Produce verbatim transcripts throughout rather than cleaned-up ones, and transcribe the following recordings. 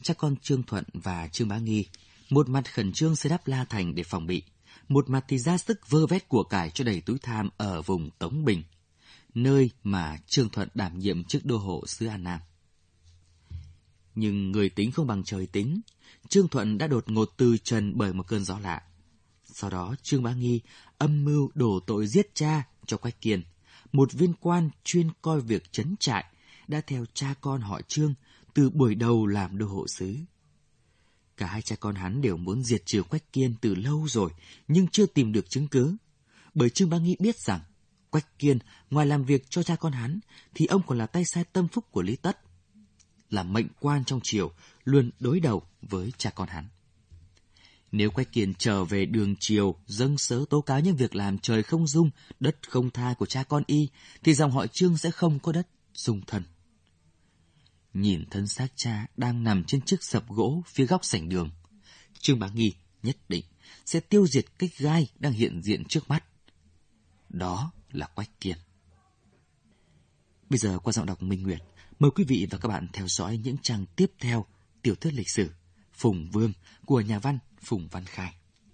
cha con Trương Thuận và Trương Bá Nghi một mặt khẩn trương xây đắp La Thành để phòng bị, một mặt thì ra sức vơ vét của cải cho đầy túi tham ở vùng Tống Bình, nơi mà Trương Thuận đảm nhiệm chức đô hộ xứ An Nam. Nhưng người tính không bằng trời tính, Trương Thuận đã đột ngột từ trần bởi một cơn gió lạ. Sau đó Trương Bá Nghi âm mưu đổ tội giết cha cho Quách Kiên, một viên quan chuyên coi việc trấn trại, đã theo cha con họ Trương từ buổi đầu làm đô hộ xứ. Cả hai cha con hắn đều muốn diệt trừ Quách Kiên từ lâu rồi, nhưng chưa tìm được chứng cứ. Bởi Trương Bá Nghi biết rằng Quách Kiên ngoài làm việc cho cha con hắn thì ông còn là tay sai tâm phúc của Lý Tất, là mệnh quan trong triều, luôn đối đầu với cha con hắn. Nếu Quách Kiên trở về đường triều dâng sớ tố cáo những việc làm trời không dung, đất không tha của cha con y, thì dòng họ Trương sẽ không có đất dung thân. Nhìn thân xác cha đang nằm trên chiếc sập gỗ phía góc sảnh đường, Trương Bá Nghi nhất định sẽ tiêu diệt cái gai đang hiện diện trước mắt. Đó là Quách Kiên. Bây giờ qua giọng đọc Minh Nguyệt, mời quý vị và các bạn theo dõi những trang tiếp theo tiểu thuyết lịch sử Phùng Vương của nhà văn Phùng Văn Khai.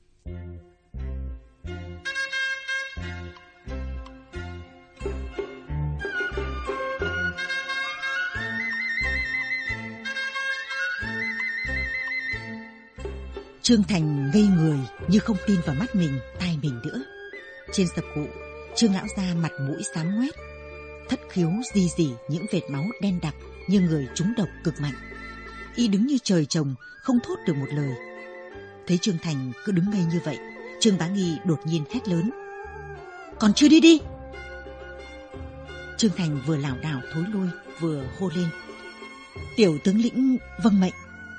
Trương Thành ngây người như không tin vào mắt mình, tai mình nữa. Trên sập cụ, Trương lão gia mặt mũi xám ngoét, thất khiếu rì rì những vệt máu đen đặc như người trúng độc cực mạnh. Y đứng như trời trồng, không thốt được một lời. Thấy Trương Thành cứ đứng ngây như vậy, Trương Bá Nghi đột nhiên hét lớn: "Còn chưa đi đi!" Trương Thành vừa lảo đảo thối lui, vừa hô lên: "Tiểu tướng lĩnh vâng mệnh."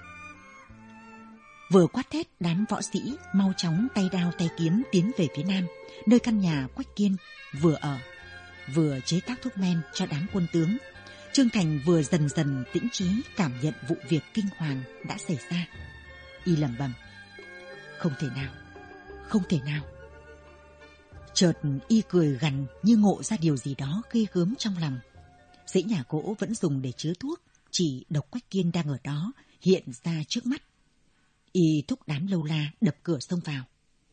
Vừa quát thét, đám võ sĩ mau chóng tay đao tay kiếm tiến về phía nam, nơi căn nhà Quách Kiên vừa ở, vừa chế tác thuốc men cho đám quân tướng. Trương Thành vừa dần dần tĩnh trí cảm nhận vụ việc kinh hoàng đã xảy ra. Y lẩm bẩm: "Không thể nào, không thể nào." Chợt y cười gằn như ngộ ra điều gì đó ghê gớm trong lòng. Dãy nhà gỗ vẫn dùng để chứa thuốc, chỉ độc Quách Kiên đang ở đó hiện ra trước mắt. Y thúc đám lâu la đập cửa xông vào.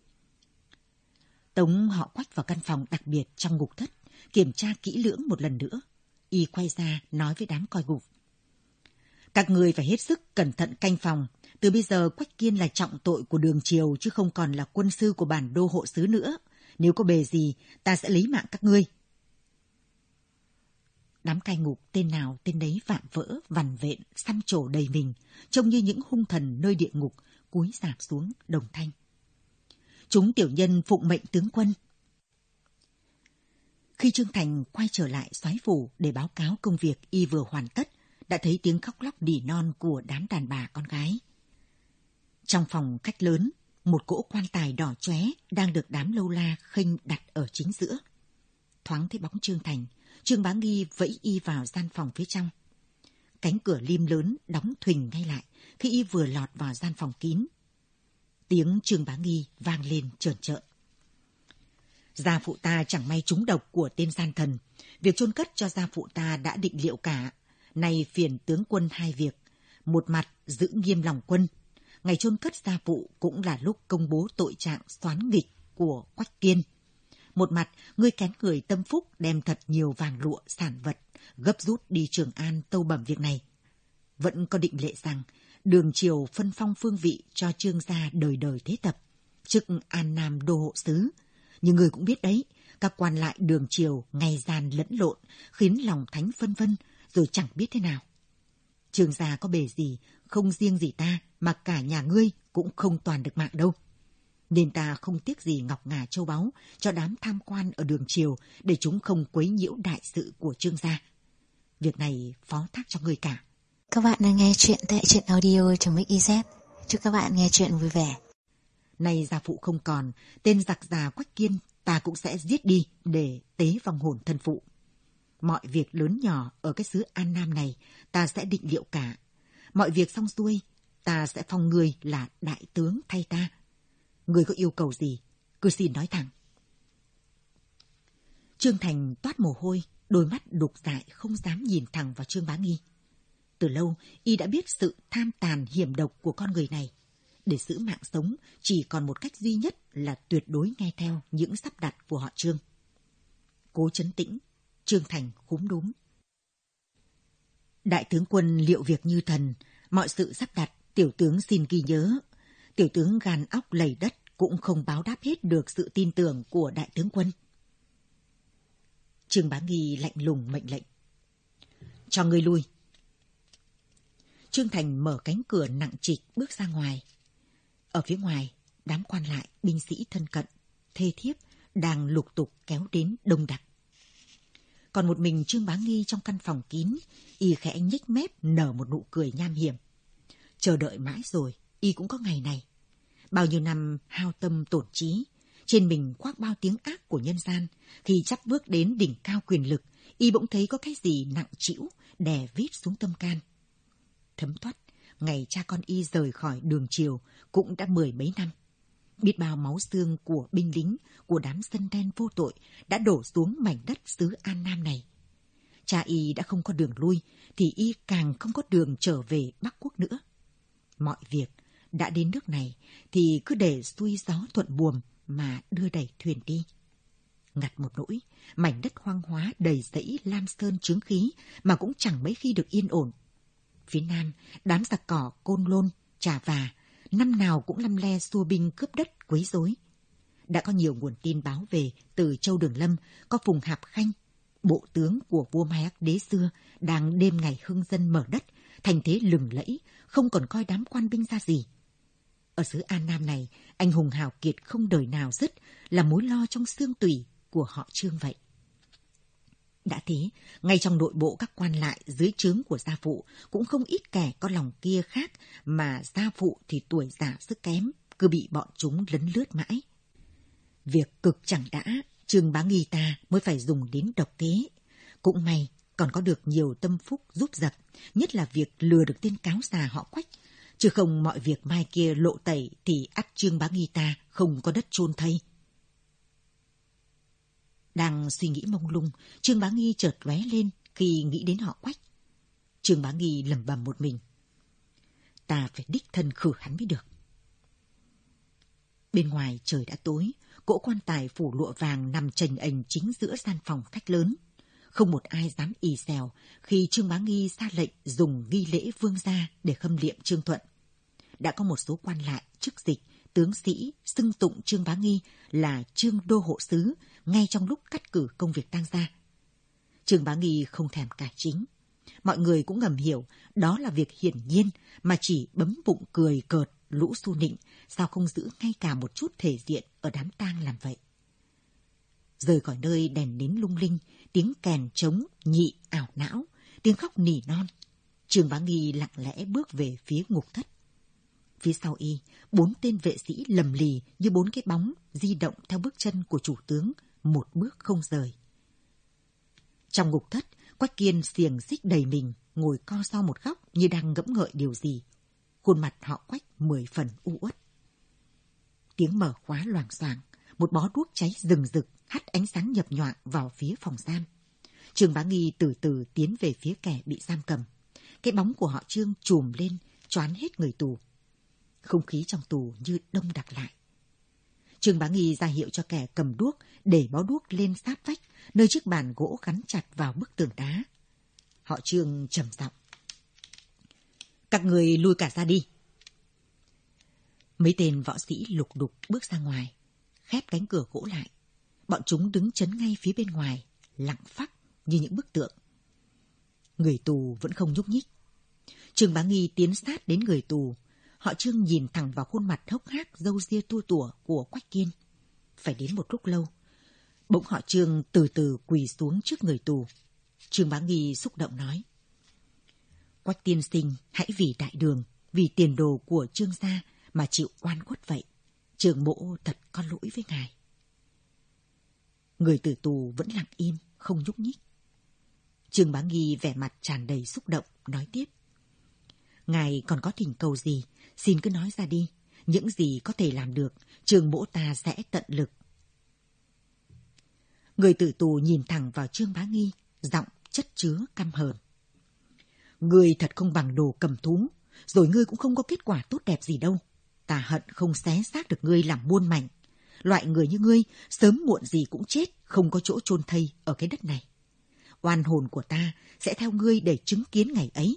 Tống họ Quách vào căn phòng đặc biệt trong ngục thất, kiểm tra kỹ lưỡng một lần nữa. Y quay ra nói với đám coi ngục: "Các người phải hết sức cẩn thận canh phòng. Từ bây giờ Quách Kiên là trọng tội của đường triều, chứ không còn là quân sư của bản đô hộ xứ nữa. Nếu có bề gì, ta sẽ lấy mạng các ngươi." Đám cai ngục tên nào tên đấy vạm vỡ, vằn vện, xăm trổ đầy mình, trông như những hung thần nơi địa ngục, cúi rạp xuống đồng thanh: "Chúng tiểu nhân phụng mệnh tướng quân." Khi Trương Thành quay trở lại soái phủ để báo cáo công việc y vừa hoàn tất, đã thấy tiếng khóc lóc nỉ non của đám đàn bà con gái. Trong phòng khách lớn, một cỗ quan tài đỏ chóe đang được đám lâu la khênh đặt ở chính giữa. Thoáng thấy bóng Trương Thành, Trương Bá Nghi vẫy y vào gian phòng phía trong. Cánh cửa lim lớn đóng thuình ngay lại khi y vừa lọt vào gian phòng kín. Tiếng Trương Bá Nghi vang lên trởn trợn: "Gia phụ ta chẳng may trúng độc của tên gian thần. Việc chôn cất cho gia phụ ta đã định liệu cả. Nay phiền tướng quân hai việc. Một mặt giữ nghiêm lòng quân. Ngày chôn cất gia phụ cũng là lúc công bố tội trạng soán nghịch của Quách Kiên. Một mặt ngươi kén người tâm phúc đem thật nhiều vàng lụa sản vật, gấp rút đi Trường An tâu bẩm việc này. Vẫn có định lệ rằng đường triều phân phong phương vị cho Trương gia đời đời thế tập, chức An Nam đô hộ xứ. Nhưng người cũng biết đấy, các quan lại đường triều ngày gian lẫn lộn, khiến lòng thánh phân vân, rồi chẳng biết thế nào. Trương gia có bề gì, không riêng gì ta, mà cả nhà ngươi cũng không toàn được mạng đâu. Nên ta không tiếc gì ngọc ngà châu báu cho đám tham quan ở đường triều, để chúng không quấy nhiễu đại sự của Trương gia. Việc này phó thác cho ngươi cả." Các bạn đang nghe chuyện tại truyện audio chấm xyz. Chúc các bạn nghe chuyện vui vẻ. Nay gia phụ không còn, tên giặc già Quách Kiên ta cũng sẽ giết đi để tế vong hồn thân phụ. Mọi việc lớn nhỏ ở cái xứ An Nam này ta sẽ định liệu cả. Mọi việc xong xuôi, ta sẽ phong ngươi là đại tướng thay ta. Ngươi có yêu cầu gì, cứ xin nói thẳng. Trương Thành toát mồ hôi, đôi mắt đục dại không dám nhìn thẳng vào Trương Bá Nghi. Từ lâu, y đã biết sự tham tàn hiểm độc của con người này. Để giữ mạng sống, chỉ còn một cách duy nhất là tuyệt đối nghe theo những sắp đặt của họ Trương. Cố trấn tĩnh, Trương Thành khúm núm. Đại tướng quân liệu việc như thần, mọi sự sắp đặt, tiểu tướng xin ghi nhớ. Tiểu tướng gan óc lầy đất cũng không báo đáp hết được sự tin tưởng của đại tướng quân. Trương Bá Nghi lạnh lùng mệnh lệnh. Cho ngươi lui. Trương Thành mở cánh cửa nặng trịch bước ra ngoài. Ở phía ngoài, đám quan lại, binh sĩ thân cận, thê thiếp đang lục tục kéo đến đông đặc. Còn một mình Trương Bá Nghi trong căn phòng kín, y khẽ nhếch mép nở một nụ cười nham hiểm. Chờ đợi mãi rồi, y cũng có ngày này. Bao nhiêu năm hao tâm tổn trí, trên mình khoác bao tiếng ác của nhân gian, khi chắp bước đến đỉnh cao quyền lực, y bỗng thấy có cái gì nặng trĩu đè vít xuống tâm can. Thấm thoát, ngày cha con y rời khỏi đường triều cũng đã mười mấy năm. Biết bao máu xương của binh lính, của đám dân đen vô tội đã đổ xuống mảnh đất xứ An Nam này. Cha y đã không có đường lui, thì y càng không có đường trở về Bắc Quốc nữa. Mọi việc đã đến nước này thì cứ để xuôi gió thuận buồm mà đưa đẩy thuyền đi. Ngặt một nỗi, mảnh đất hoang hóa đầy rẫy lam sơn chướng khí mà cũng chẳng mấy khi được yên ổn. Phía nam, đám giặc cỏ Côn Lôn, Trà Và, năm nào cũng lăm le xua binh cướp đất quấy rối. Đã có nhiều nguồn tin báo về từ Châu Đường Lâm, có Phùng Hạp Khanh, bộ tướng của vua Mai Ác Đế xưa, đang đêm ngày hưng dân mở đất, thành thế lừng lẫy, không còn coi đám quan binh ra gì. Ở xứ An Nam này, anh hùng hào kiệt không đời nào dứt, là mối lo trong xương tủy của họ Trương vậy. Đã thế, ngay trong nội bộ các quan lại dưới trướng của gia phụ cũng không ít kẻ có lòng kia khác, mà gia phụ thì tuổi già sức kém, cứ bị bọn chúng lấn lướt mãi. Việc cực chẳng đã, Trương Bá Nghi ta mới phải dùng đến độc kế. Cũng may còn có được nhiều tâm phúc giúp giặc, nhất là việc lừa được tên cáo già họ Quách. Chứ không mọi việc mai kia lộ tẩy thì ắt Trương Bá Nghi ta không có đất chôn thây. Đang suy nghĩ mông lung, Trương Bá Nghi chợt lóe lên khi nghĩ đến họ Quách. Trương Bá Nghi lẩm bẩm một mình. Ta phải đích thân khử hắn mới được. Bên ngoài trời đã tối, cỗ quan tài phủ lụa vàng nằm chềnh ềnh chính giữa gian phòng khách lớn. Không một ai dám ì xèo khi Trương Bá Nghi ra lệnh dùng nghi lễ vương gia để khâm liệm Trương Thuận. Đã có một số quan lại, chức dịch, tướng sĩ xưng tụng Trương Bá Nghi là Trương Đô Hộ Sứ ngay trong lúc cắt cử công việc tang gia. Trương Bá Nghi không thèm cải chính. Mọi người cũng ngầm hiểu đó là việc hiển nhiên, mà chỉ bấm bụng cười cợt lũ su nịnh, sao không giữ ngay cả một chút thể diện ở đám tang làm vậy. Rời khỏi nơi đèn nến lung linh, tiếng kèn trống nhị ảo não, tiếng khóc nỉ non, Trương Bá Nghi lặng lẽ bước về phía ngục thất. Phía sau y, bốn tên vệ sĩ lầm lì như bốn cái bóng di động theo bước chân của chủ tướng, một bước không rời. Trong ngục thất, Quách Kiên xiềng xích đầy mình, ngồi co ro một góc như đang ngẫm ngợi điều gì. Khuôn mặt họ Quách mười phần u uất. Tiếng mở khóa loảng xoảng, một bó đuốc cháy rừng rực hắt ánh sáng nhập nhoạng vào phía phòng giam. Trương Bá Nghi từ từ tiến về phía kẻ bị giam cầm. Cái bóng của họ Trương trùm lên, choán hết người tù. Không khí trong tù như đông đặc lại. Trương Bá Nghi ra hiệu cho kẻ cầm đuốc để bó đuốc lên sát vách, nơi chiếc bàn gỗ gắn chặt vào bức tường đá. Họ Trương trầm giọng: các người lui cả ra đi. Mấy tên võ sĩ lục đục bước ra ngoài, khép cánh cửa gỗ lại. Bọn chúng đứng chấn ngay phía bên ngoài, lặng phắc như những bức tượng. Người tù vẫn không nhúc nhích. Trương Bá Nghi tiến sát đến người tù. Họ Trương nhìn thẳng vào khuôn mặt hốc hác râu ria tua tủa của Quách Kiên. Phải đến một lúc lâu, bỗng họ Trương từ từ quỳ xuống trước người tù. Trương Bá Nghi xúc động nói: Quách tiên sinh, hãy vì đại đường, vì tiền đồ của Trương gia mà chịu oan khuất vậy. Trường mộ thật có lỗi với ngài. Người tử tù vẫn lặng im, không nhúc nhích. Trương Bá Nghi vẻ mặt tràn đầy xúc động, nói tiếp: ngài còn có thỉnh cầu gì, xin cứ nói ra đi. Những gì có thể làm được, trường mỗ ta sẽ tận lực. Người tử tù nhìn thẳng vào Trương Bá Nghi, giọng chất chứa căm hờn: Ngươi thật không bằng đồ cầm thú, rồi ngươi cũng không có kết quả tốt đẹp gì đâu. Ta hận không xé xác được ngươi làm muôn mảnh. Loại người như ngươi sớm muộn gì cũng chết, không có chỗ chôn thây ở cái đất này. Oan hồn của ta sẽ theo ngươi để chứng kiến ngày ấy.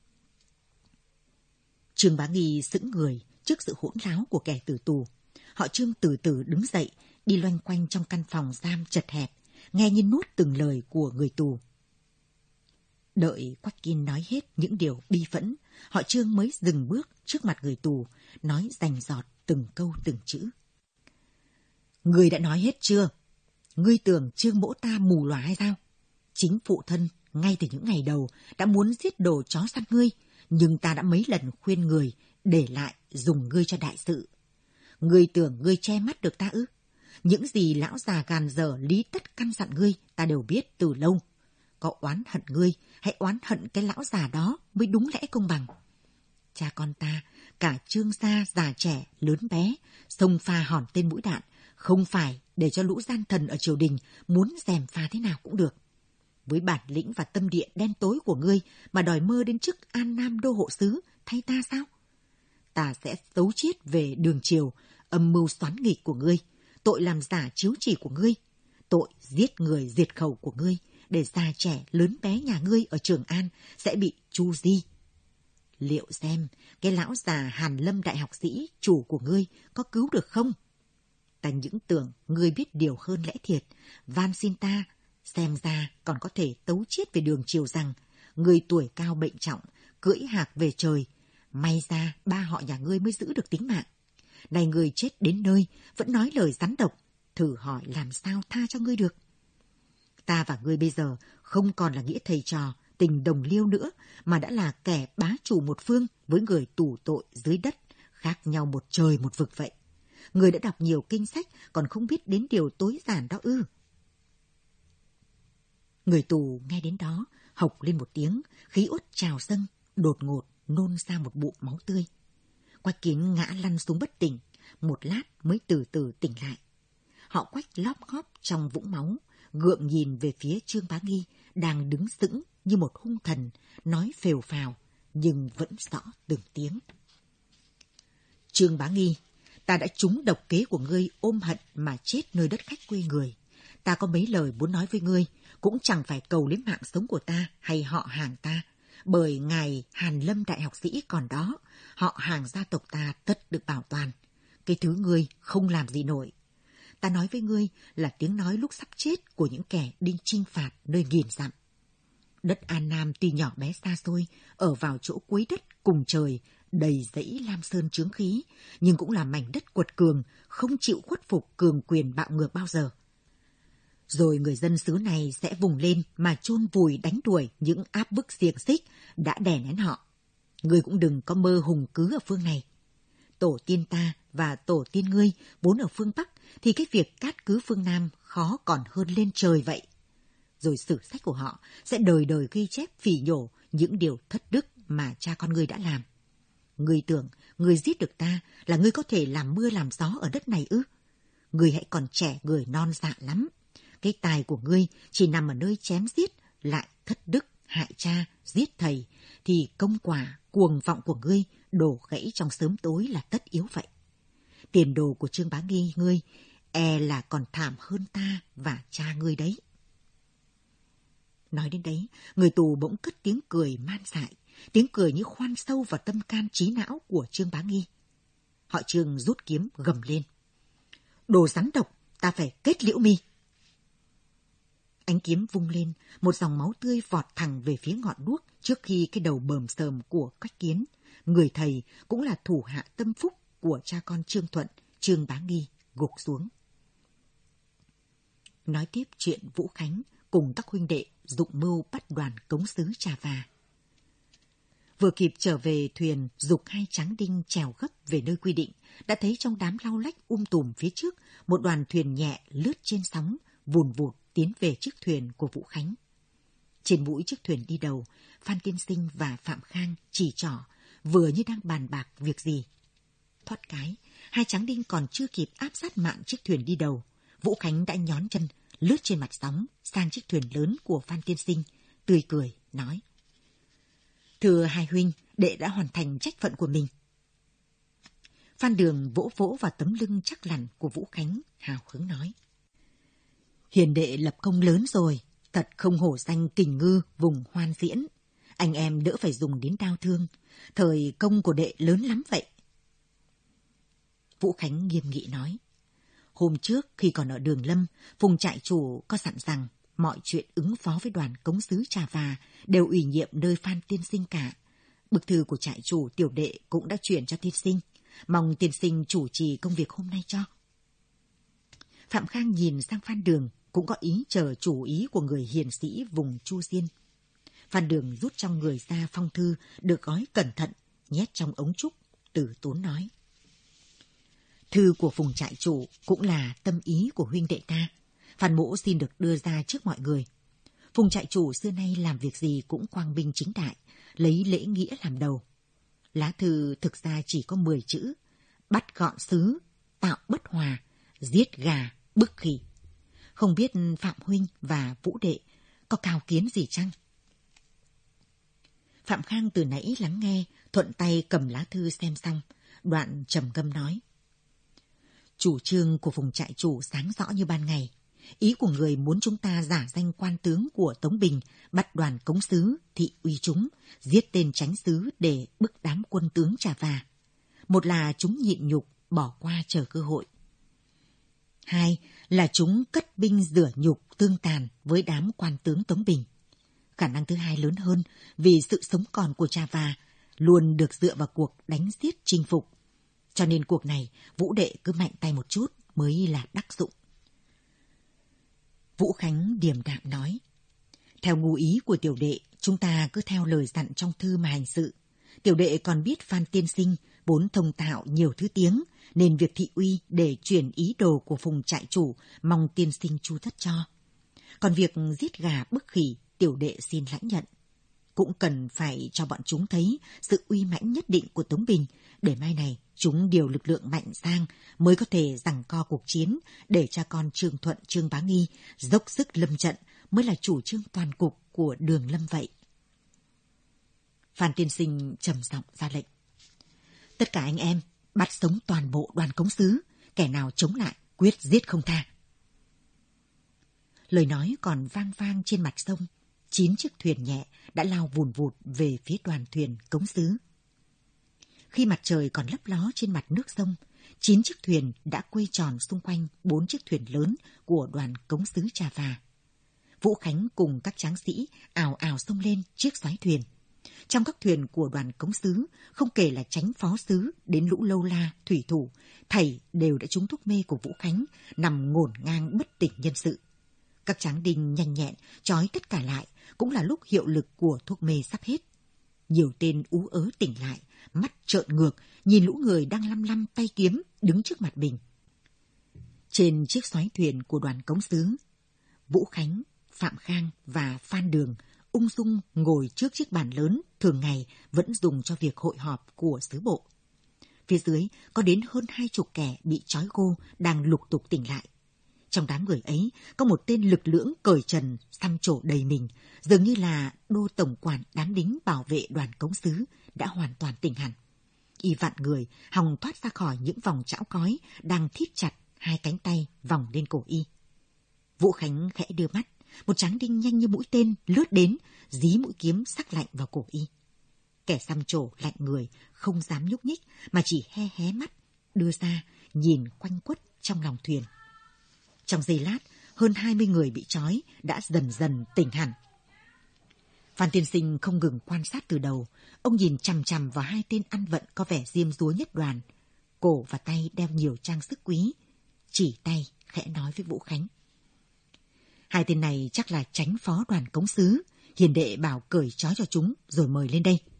Trương Bá Nghi sững người trước sự hỗn láo của kẻ tử tù. Họ Trương từ từ đứng dậy, đi loanh quanh trong căn phòng giam chật hẹp, nghe như nuốt từng lời của người tù. Đợi Quách Kiên nói hết những điều bi phẫn, họ Trương mới dừng bước trước mặt người tù, nói rành rọt từng câu từng chữ. Ngươi đã nói hết chưa? Ngươi tưởng Trương mỗ ta mù lòa hay sao? Chính phụ thân, ngay từ những ngày đầu, đã muốn giết đồ chó săn ngươi, nhưng ta đã mấy lần khuyên người, để lại dùng ngươi cho đại sự. Ngươi tưởng ngươi che mắt được ta ư? Những gì lão già gàn dở lý tất căn dặn ngươi, ta đều biết từ lâu. Có oán hận ngươi, hãy oán hận cái lão già đó mới đúng lẽ công bằng. Cha con ta, cả Trương gia già trẻ, lớn bé, xông pha hòn tên mũi đạn, không phải để cho lũ gian thần ở triều đình muốn gièm pha thế nào cũng được. Với bản lĩnh và tâm địa đen tối của ngươi mà đòi mơ đến chức An Nam đô hộ sứ thay ta sao? Ta sẽ tấu chiết về đường triều, âm mưu xoán nghịch của ngươi, tội làm giả chiếu chỉ của ngươi, tội giết người diệt khẩu của ngươi, để già trẻ lớn bé nhà ngươi ở Trường An sẽ bị tru di. Liệu xem cái lão già Hàn Lâm đại học sĩ chủ của ngươi có cứu được không? Ta những tưởng ngươi biết điều hơn lẽ thiệt, van xin ta xem ra còn có thể tấu chiết về đường triều rằng ngươi tuổi cao bệnh trọng, cưỡi hạc về trời, may ra ba họ nhà ngươi mới giữ được tính mạng. Này ngươi chết đến nơi vẫn nói lời rắn độc, thử hỏi làm sao tha cho ngươi được. Ta và ngươi bây giờ không còn là nghĩa thầy trò, tình đồng liêu nữa, mà đã là kẻ bá chủ một phương với người tù tội dưới đất, khác nhau một trời một vực vậy. Ngươi đã đọc nhiều kinh sách, còn không biết đến điều tối giản đó ư? Người tù nghe đến đó, hộc lên một tiếng, khí uất trào dâng, đột ngột nôn ra một bụng máu tươi. Quách Kiến ngã lăn xuống bất tỉnh, một lát mới từ từ tỉnh lại. Họ Quách lóp ngóp trong vũng máu, gượng nhìn về phía Trương Bá Nghi đang đứng sững như một hung thần, nói phều phào nhưng vẫn rõ từng tiếng. Trương Bá Nghi, ta đã trúng độc kế của ngươi ôm hận mà chết nơi đất khách quê người. Ta có mấy lời muốn nói với ngươi, cũng chẳng phải cầu lấy mạng sống của ta hay họ hàng ta, bởi ngài Hàn Lâm đại học sĩ còn đó, họ hàng gia tộc ta tất được bảo toàn. Cái thứ ngươi không làm gì nổi. Ta nói với ngươi là tiếng nói lúc sắp chết của những kẻ đi chinh phạt nơi nghìn dặm. Đất An Nam tuy nhỏ bé xa xôi, ở vào chỗ cuối đất cùng trời, đầy dãy lam sơn chướng khí, nhưng cũng là mảnh đất quật cường, không chịu khuất phục cường quyền bạo ngược bao giờ. Rồi người dân xứ này sẽ vùng lên mà chôn vùi đánh đuổi những áp bức xiềng xích đã đè nén họ. Ngươi cũng đừng có mơ hùng cứ ở phương này. Tổ tiên ta và tổ tiên ngươi vốn ở phương Bắc, thì cái việc cát cứ phương Nam khó còn hơn lên trời vậy. Rồi sử sách của họ sẽ đời đời ghi chép phỉ nhổ những điều thất đức mà cha con ngươi đã làm. Ngươi tưởng ngươi giết được ta là ngươi có thể làm mưa làm gió ở đất này ư? Ngươi hãy còn trẻ người non dạ lắm. Cái tài của ngươi chỉ nằm ở nơi chém giết, lại thất đức, hại cha, giết thầy, thì công quả, cuồng vọng của ngươi đổ gãy trong sớm tối là tất yếu vậy. Tiền đồ của Trương Bá Nghi ngươi e là còn thảm hơn ta và cha ngươi đấy. Nói đến đấy, người tù bỗng cất tiếng cười man dại, tiếng cười như khoan sâu vào tâm can trí não của Trương Bá Nghi. Họ Trương rút kiếm gầm lên. Đồ rắn độc, ta phải kết liễu mi. Ánh kiếm vung lên, một dòng máu tươi vọt thẳng về phía ngọn đuốc trước khi cái đầu bờm sờm của Quách Kiến, người thầy cũng là thủ hạ tâm phúc của cha con Trương Thuận, Trương Bá Nghi, gục xuống. Nói tiếp chuyện Vũ Khánh cùng các huynh đệ dụng mưu bắt đoàn cống sứ Trà Và. Vừa kịp trở về thuyền, giục hai tráng đinh trèo gấp về nơi quy định, đã thấy trong đám lau lách um tùm phía trước một đoàn thuyền nhẹ lướt trên sóng, vùn vụt tiến về chiếc thuyền của Vũ Khánh. Trên mũi chiếc thuyền đi đầu, Phan Tiên Sinh và Phạm Khang chỉ trỏ, vừa như đang bàn bạc việc gì. Thoát cái, hai tráng đinh còn chưa kịp áp sát mạn chiếc thuyền đi đầu, Vũ Khánh đã nhón chân lướt trên mặt sóng sang chiếc thuyền lớn của Phan Tiên Sinh, tươi cười nói: Thưa hai huynh, đệ đã hoàn thành trách phận của mình. Phan Đường vỗ vỗ vào tấm lưng chắc lẳn của Vũ Khánh, hào hứng nói. Hiền đệ lập công lớn rồi, thật không hổ danh kình ngư vùng Hoan Diễn. Anh em đỡ phải dùng đến đau thương, thời công của đệ lớn lắm vậy. Vũ Khánh nghiêm nghị nói. Hôm trước khi còn ở Đường Lâm, Phùng trại chủ có dặn rằng mọi chuyện ứng phó với đoàn cống sứ Trà Và đều ủy nhiệm nơi Phan tiên sinh cả. Bức thư của trại chủ tiểu đệ cũng đã chuyển cho tiên sinh, mong tiên sinh chủ trì công việc hôm nay cho. Phạm Khang nhìn sang Phan Đường, cũng có ý chờ chủ ý của người hiền sĩ vùng Chu Diên. Phan Đường rút trong người ra phong thư được gói cẩn thận, nhét trong ống trúc, từ tốn nói. Thư của Phùng trại chủ cũng là tâm ý của huynh đệ ta. Phan mỗ xin được đưa ra trước mọi người. Phùng trại chủ xưa nay làm việc gì cũng quang minh chính đại, lấy lễ nghĩa làm đầu. Lá thư thực ra chỉ có mười chữ: bắt gọn sứ, tạo bất hòa, giết gà, bức khỉ. Không biết Phạm huynh và Vũ đệ có cao kiến gì chăng? Phạm Khang từ nãy lắng nghe, thuận tay cầm lá thư xem xong, đoạn trầm ngâm nói. Chủ trương của Phùng trại chủ sáng rõ như ban ngày. Ý của người muốn chúng ta giả danh quan tướng của Tống Bình, bắt đoàn cống sứ, thị uy chúng, giết tên chánh sứ để bức đám quân tướng Trà Và. Một là chúng nhịn nhục, bỏ qua chờ cơ hội. Hai là chúng cất binh rửa nhục tương tàn với đám quan tướng Tống Bình. Khả năng thứ hai lớn hơn vì sự sống còn của Trà Và luôn được dựa vào cuộc đánh giết chinh phục. Cho nên cuộc này Vũ đệ cứ mạnh tay một chút mới là đắc dụng. Vũ Khánh điềm đạm nói. Theo ngu ý của tiểu đệ, chúng ta cứ theo lời dặn trong thư mà hành sự. Tiểu đệ còn biết Phan tiên sinh vốn thông thạo nhiều thứ tiếng, nên việc thị uy để chuyển ý đồ của Phùng trại chủ mong tiên sinh chu thất cho. Còn việc giết gà bức khỉ, tiểu đệ xin lãnh nhận. Cũng cần phải cho bọn chúng thấy sự uy mãnh nhất định của Tống Bình, để mai này chúng điều lực lượng mạnh sang mới có thể giằng co cuộc chiến, để cha con Trương Thuận, Trương Bá Nghi dốc sức lâm trận mới là chủ trương toàn cục của Đường Lâm vậy. Phan tiên sinh trầm giọng ra lệnh. Tất cả anh em bắt sống toàn bộ đoàn cống sứ, kẻ nào chống lại quyết giết không tha. Lời nói còn vang vang trên mặt sông, chín chiếc thuyền nhẹ đã lao vùn vụt về phía đoàn thuyền cống sứ. Khi mặt trời còn lấp ló trên mặt nước sông, chín chiếc thuyền đã quay tròn xung quanh bốn chiếc thuyền lớn của đoàn cống sứ Trà Và. Vũ Khánh cùng các tráng sĩ ào ào xông lên chiếc xoáy thuyền. Trong các thuyền của đoàn cống sứ, không kể là chánh phó sứ đến lũ lâu la, thủy thủ, thảy đều đã trúng thuốc mê của Vũ Khánh, nằm ngổn ngang bất tỉnh nhân sự. Các tráng đinh nhanh nhẹn trói tất cả lại, cũng là lúc hiệu lực của thuốc mê sắp hết. Nhiều tên ú ớ tỉnh lại, mắt trợn ngược, nhìn lũ người đang lăm lăm tay kiếm đứng trước mặt mình. Trên chiếc xoáy thuyền của đoàn cống sứ, Vũ Khánh, Phạm Khang và Phan Đường ung dung ngồi trước chiếc bàn lớn thường ngày vẫn dùng cho việc hội họp của sứ bộ. Phía dưới có đến hơn hai chục kẻ bị trói gô đang lục tục tỉnh lại. Trong đám người ấy có một tên lực lưỡng cởi trần xăm trổ đầy mình, dường như là đô tổng quản đám đính bảo vệ đoàn cống sứ đã hoàn toàn tỉnh hẳn. Y vặn người hòng thoát ra khỏi những vòng trão cói đang thít chặt hai cánh tay vòng lên cổ y. Vũ Khánh khẽ đưa mắt, một tráng đinh nhanh như mũi tên lướt đến, dí mũi kiếm sắc lạnh vào cổ y. Kẻ xăm trổ lạnh người không dám nhúc nhích mà chỉ he hé mắt đưa ra nhìn quanh quất trong lòng thuyền. Trong giây lát, hơn hai mươi người bị trói đã dần dần tỉnh hẳn. Phan tiên sinh không ngừng quan sát từ đầu, ông nhìn chằm chằm vào hai tên ăn vận có vẻ diêm dúa nhất đoàn, cổ và tay đeo nhiều trang sức quý, chỉ tay khẽ nói với Vũ Khánh. Hai tên này chắc là chánh phó đoàn cống sứ, hiền đệ bảo cởi trói cho chúng rồi mời lên đây.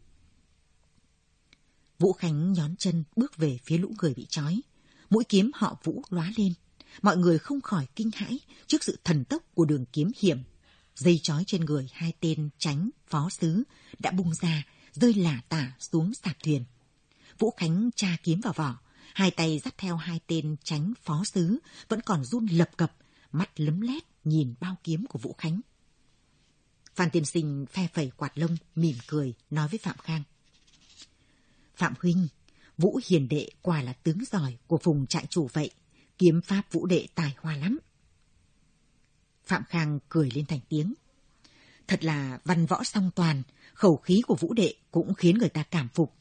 Vũ Khánh nhón chân bước về phía lũ người bị trói, mũi kiếm họ Vũ lóa lên. Mọi người không khỏi kinh hãi trước sự thần tốc của đường kiếm hiểm. Dây trói trên người hai tên chánh phó sứ đã bung ra, rơi lả tả xuống sạp thuyền. Vũ Khánh tra kiếm vào vỏ, hai tay dắt theo hai tên chánh phó sứ vẫn còn run lập cập, mắt lấm lét nhìn bao kiếm của Vũ Khánh. Phan tiên sinh phe phẩy quạt lông, mỉm cười, nói với Phạm Khang. Phạm huynh, Vũ hiền đệ quả là tướng giỏi của vùng trại chủ vậy, kiếm pháp Vũ đệ tài hoa lắm. Phạm Khang cười lên thành tiếng. Thật là văn võ song toàn, khẩu khí của Vũ đệ cũng khiến người ta cảm phục.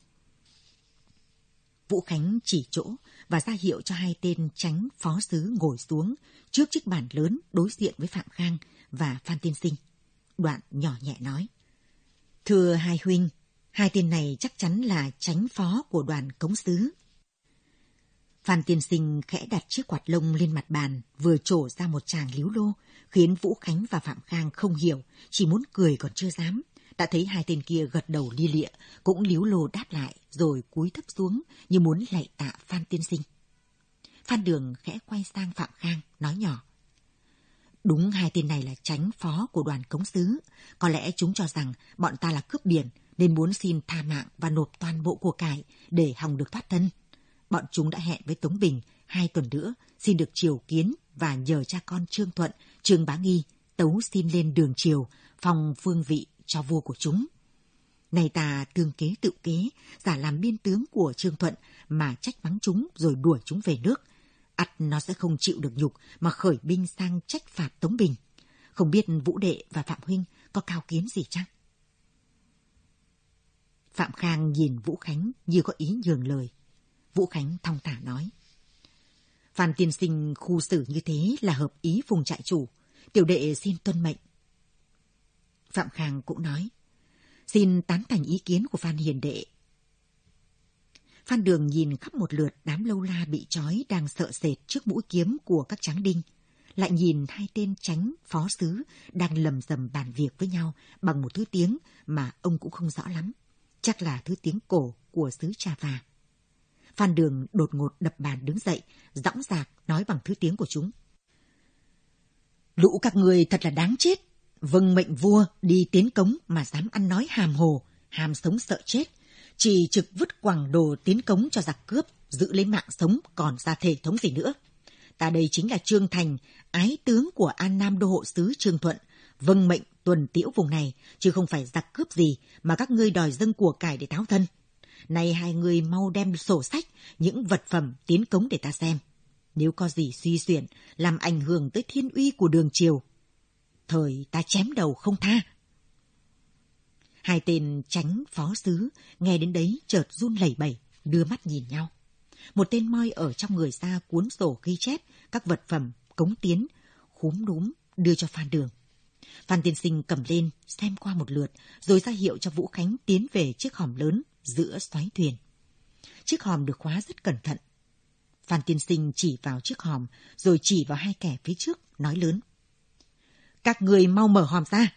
Vũ Khánh chỉ chỗ và ra hiệu cho hai tên chánh phó sứ ngồi xuống trước chiếc bàn lớn đối diện với Phạm Khang và Phan tiên sinh. Đoạn nhỏ nhẹ nói. Thưa hai huynh, hai tên này chắc chắn là chánh phó của đoàn cống sứ. Phan tiên sinh khẽ đặt chiếc quạt lông lên mặt bàn, vừa trổ ra một tràng líu lô, khiến Vũ Khánh và Phạm Khang không hiểu, chỉ muốn cười còn chưa dám. Đã thấy hai tên kia gật đầu lia lịa, cũng líu lô đáp lại, rồi cúi thấp xuống như muốn lạy tạ Phan tiên sinh. Phan Đường khẽ quay sang Phạm Khang, nói nhỏ. Đúng, hai tên này là chánh phó của đoàn cống sứ. Có lẽ chúng cho rằng bọn ta là cướp biển, nên muốn xin tha mạng và nộp toàn bộ của cải để hòng được thoát thân. Bọn chúng đã hẹn với Tống Bình hai tuần nữa xin được triều kiến và nhờ cha con Trương Thuận, Trương Bá Nghi tấu xin lên đường triều, phong phương vị cho vua của chúng. Này ta tương kế tự kế, giả làm biên tướng của Trương Thuận mà trách mắng chúng rồi đuổi chúng về nước. ắt nó sẽ không chịu được nhục mà khởi binh sang trách phạt Tống Bình. Không biết Vũ đệ và Phạm huynh có cao kiến gì chăng? Phạm Khang nhìn Vũ Khánh như có ý nhường lời. Vũ Khánh thong thả nói. Phan tiên sinh khu xử như thế là hợp ý vùng trại chủ. Tiểu đệ xin tuân mệnh. Phạm Khang cũng nói. Xin tán thành ý kiến của Phan hiền đệ. Phan Đường nhìn khắp một lượt đám lâu la bị trói đang sợ sệt trước mũi kiếm của các tráng đinh. Lại nhìn hai tên chánh phó sứ đang lầm rầm bàn việc với nhau bằng một thứ tiếng mà ông cũng không rõ lắm. Chắc là thứ tiếng cổ của xứ Trà Và. Phan Đường đột ngột đập bàn đứng dậy, dõng dạc nói bằng thứ tiếng của chúng. Lũ các người thật là đáng chết. Vâng mệnh vua đi tiến cống mà dám ăn nói hàm hồ, hàm sống sợ chết. Chỉ trực vứt quẳng đồ tiến cống cho giặc cướp, giữ lấy mạng sống còn ra thể thống gì nữa. Ta đây chính là Trương Thành, ái tướng của An Nam đô hộ sứ Trương Thuận, vâng mệnh tuần tiễu vùng này, chứ không phải giặc cướp gì mà các ngươi đòi dâng của cải để tháo thân. Này hai người mau đem sổ sách, những vật phẩm tiến cống để ta xem. Nếu có gì suy xuyển, làm ảnh hưởng tới thiên uy của đường triều, thời ta chém đầu không tha. Hai tên chánh phó sứ nghe đến đấy chợt run lẩy bẩy, đưa mắt nhìn nhau. Một tên moi ở trong người ra cuốn sổ ghi chép các vật phẩm cống tiến, khúm núm đưa cho Phan Đường. Phan tiên sinh cầm lên xem qua một lượt, rồi ra hiệu cho Vũ Khánh tiến về chiếc hòm lớn giữa xoáy thuyền. Chiếc hòm được khóa rất cẩn thận. Phan tiên sinh chỉ vào chiếc hòm, rồi chỉ vào hai kẻ phía trước, nói lớn. Các người mau mở hòm ra.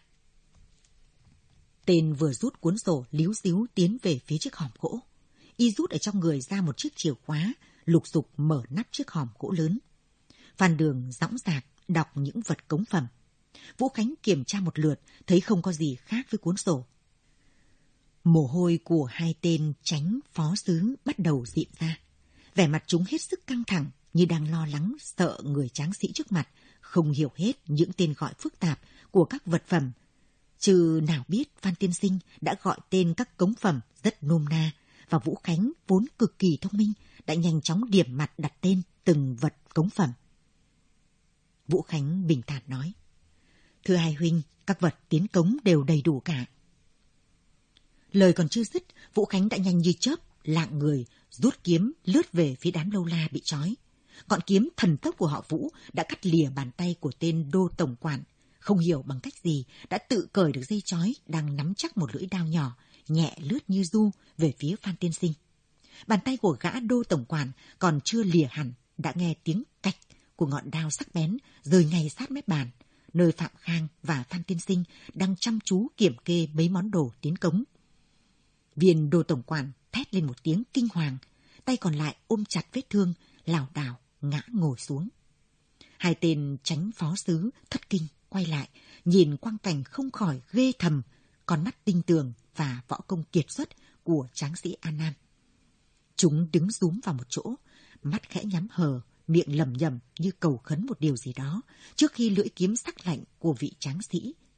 Tên vừa rút cuốn sổ líu díu tiến về phía chiếc hòm gỗ. Y rút ở trong người ra một chiếc chìa khóa, lục dục mở nắp chiếc hòm gỗ lớn. Phan Đường dõng dạc đọc những vật cống phẩm. Vũ Khánh kiểm tra một lượt, thấy không có gì khác với cuốn sổ. Mồ hôi của hai tên chánh phó sứ bắt đầu dịn ra. Vẻ mặt chúng hết sức căng thẳng, như đang lo lắng sợ người tráng sĩ trước mặt không hiểu hết những tên gọi phức tạp của các vật phẩm. Chứ nào biết Phan tiên sinh đã gọi tên các cống phẩm rất nôm na, và Vũ Khánh vốn cực kỳ thông minh đã nhanh chóng điểm mặt đặt tên từng vật cống phẩm. Vũ Khánh bình thản nói. Thưa hai huynh, các vật tiến cống đều đầy đủ cả. Lời còn chưa dứt, Vũ Khánh đã nhanh như chớp, lạng người, rút kiếm lướt về phía đám lâu la bị trói. Ngọn kiếm thần tốc của họ Vũ đã cắt lìa bàn tay của tên đô tổng quản. Không hiểu bằng cách gì đã tự cởi được dây trói đang nắm chắc một lưỡi đao nhỏ, nhẹ lướt như du về phía Phan tiên sinh. Bàn tay của gã đô tổng quản còn chưa lìa hẳn, đã nghe tiếng cạch của ngọn đao sắc bén rơi ngay sát mép bàn, nơi Phạm Khang và Phan tiên sinh đang chăm chú kiểm kê mấy món đồ tiến cống. Viên đô tổng quản thét lên một tiếng kinh hoàng, tay còn lại ôm chặt vết thương, lảo đảo ngã ngồi xuống. Hai tên chánh phó sứ thất kinh quay lại, nhìn quang cảnh không khỏi ghê thầm, con mắt tinh tường và võ công kiệt xuất của tráng sĩ An Nam. Chúng đứng rúm vào một chỗ, mắt khẽ nhắm hờ, miệng lẩm nhẩm như cầu khấn một điều gì đó, trước khi lưỡi kiếm sắc lạnh của vị tráng sĩ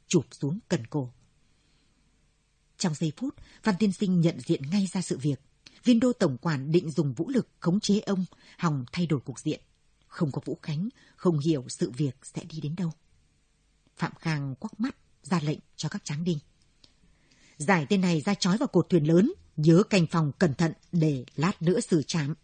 chụp xuống cần cổ. Trong giây phút, Phan Tiên Sinh nhận diện ngay ra sự việc. Viên đô tổng quản định dùng vũ lực khống chế ông, hòng thay đổi cục diện. Không có Vũ Khánh, không hiểu sự việc sẽ đi đến đâu. Phạm Khang quắc mắt, ra lệnh cho các tráng đinh. Giải tên này ra trói vào cột thuyền lớn, nhớ canh phòng cẩn thận để lát nữa xử trảm.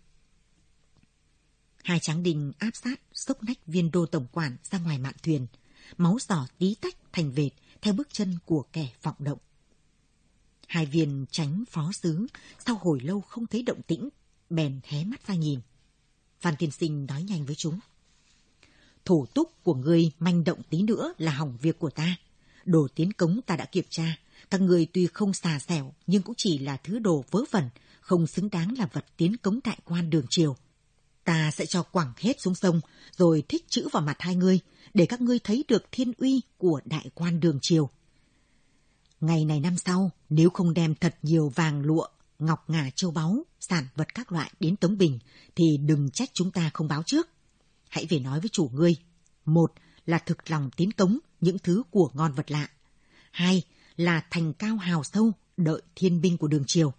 Hai tráng đinh áp sát, xốc nách viên đô tổng quản ra ngoài mạn thuyền. Máu giỏ tí tách thành vệt theo bước chân của kẻ vọng động. Hai viên tránh phó sứ sau hồi lâu không thấy động tĩnh, bèn hé mắt ra nhìn. Phan Tiên Sinh nói nhanh với chúng. Thủ túc của ngươi manh động tí nữa là hỏng việc của ta. Đồ tiến cống ta đã kiểm tra. Các ngươi tuy không xà xẻo nhưng cũng chỉ là thứ đồ vớ vẩn, không xứng đáng là vật tiến cống đại quan đường triều. Ta sẽ cho quẳng hết xuống sông, rồi thích chữ vào mặt hai ngươi, để các ngươi thấy được thiên uy của đại quan đường triều. Ngày này năm sau, nếu không đem thật nhiều vàng lụa, ngọc ngà châu báu, sản vật các loại đến Tống Bình, thì đừng trách chúng ta không báo trước. Hãy về nói với chủ ngươi. Một là thực lòng tiến cống những thứ của ngon vật lạ. Hai là thành cao hào sâu, đợi thiên binh của đường triều.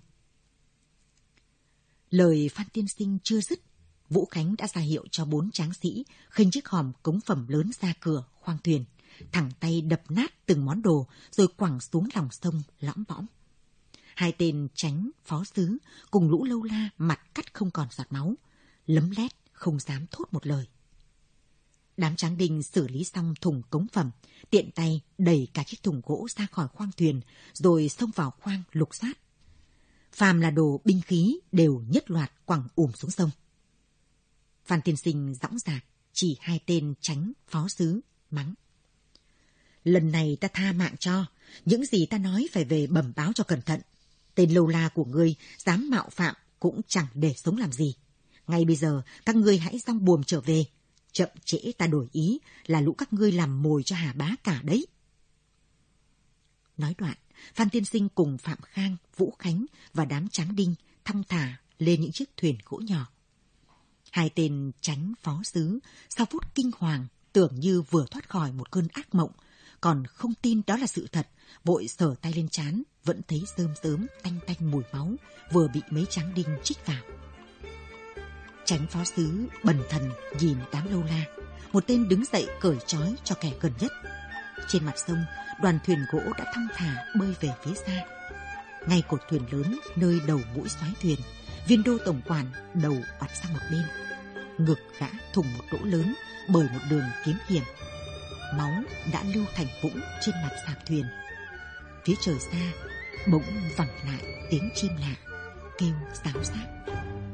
Lời Phan Tiên Sinh chưa dứt, Vũ Khánh đã ra hiệu cho bốn tráng sĩ khênh chiếc hòm cống phẩm lớn ra cửa khoang thuyền, thẳng tay đập nát từng món đồ rồi quẳng xuống lòng sông lõm bõm. Hai tên tránh phó sứ cùng lũ lâu la mặt cắt không còn giọt máu, lấm lét không dám thốt một lời. Đám tráng đinh xử lý xong thùng cống phẩm, tiện tay đẩy cả chiếc thùng gỗ ra khỏi khoang thuyền rồi xông vào khoang lục soát. Phàm là đồ binh khí đều nhất loạt quẳng ùm xuống sông. Phan Tiên Sinh dõng dạc chỉ hai tên tránh phó sứ mắng. Lần này ta tha mạng cho, những gì ta nói phải về bẩm báo cho cẩn thận. Tên lâu la của ngươi dám mạo phạm cũng chẳng để sống làm gì. Ngay bây giờ các ngươi hãy dong buồm trở về. Chậm trễ ta đổi ý là lũ các ngươi làm mồi cho Hà Bá cả đấy. Nói đoạn, Phan Tiên Sinh cùng Phạm Khang, Vũ Khánh và đám tráng đinh thong thả lên những chiếc thuyền gỗ nhỏ. Hai tên tránh phó sứ sau phút kinh hoàng tưởng như vừa thoát khỏi một cơn ác mộng, còn không tin đó là sự thật, vội sờ tay lên trán, vẫn thấy rơm rớm tanh tanh mùi máu vừa bị mấy tráng đinh chích vào. Tránh phó sứ bần thần nhìn đám lâu la, một tên đứng dậy cởi trói cho kẻ gần nhất. Trên mặt sông, đoàn thuyền gỗ đã thong thả bơi về phía xa. Ngay cột thuyền lớn nơi đầu mũi xoáy thuyền, viên đô tổng quản đầu vặt sang một bên, ngực gã thủng một lỗ lớn bởi một đường kiếm hiểm. Máu đã lưu thành vũng trên mặt sạp thuyền. Phía trời xa bỗng vẳng lại tiếng chim lạ kêu ráo rác.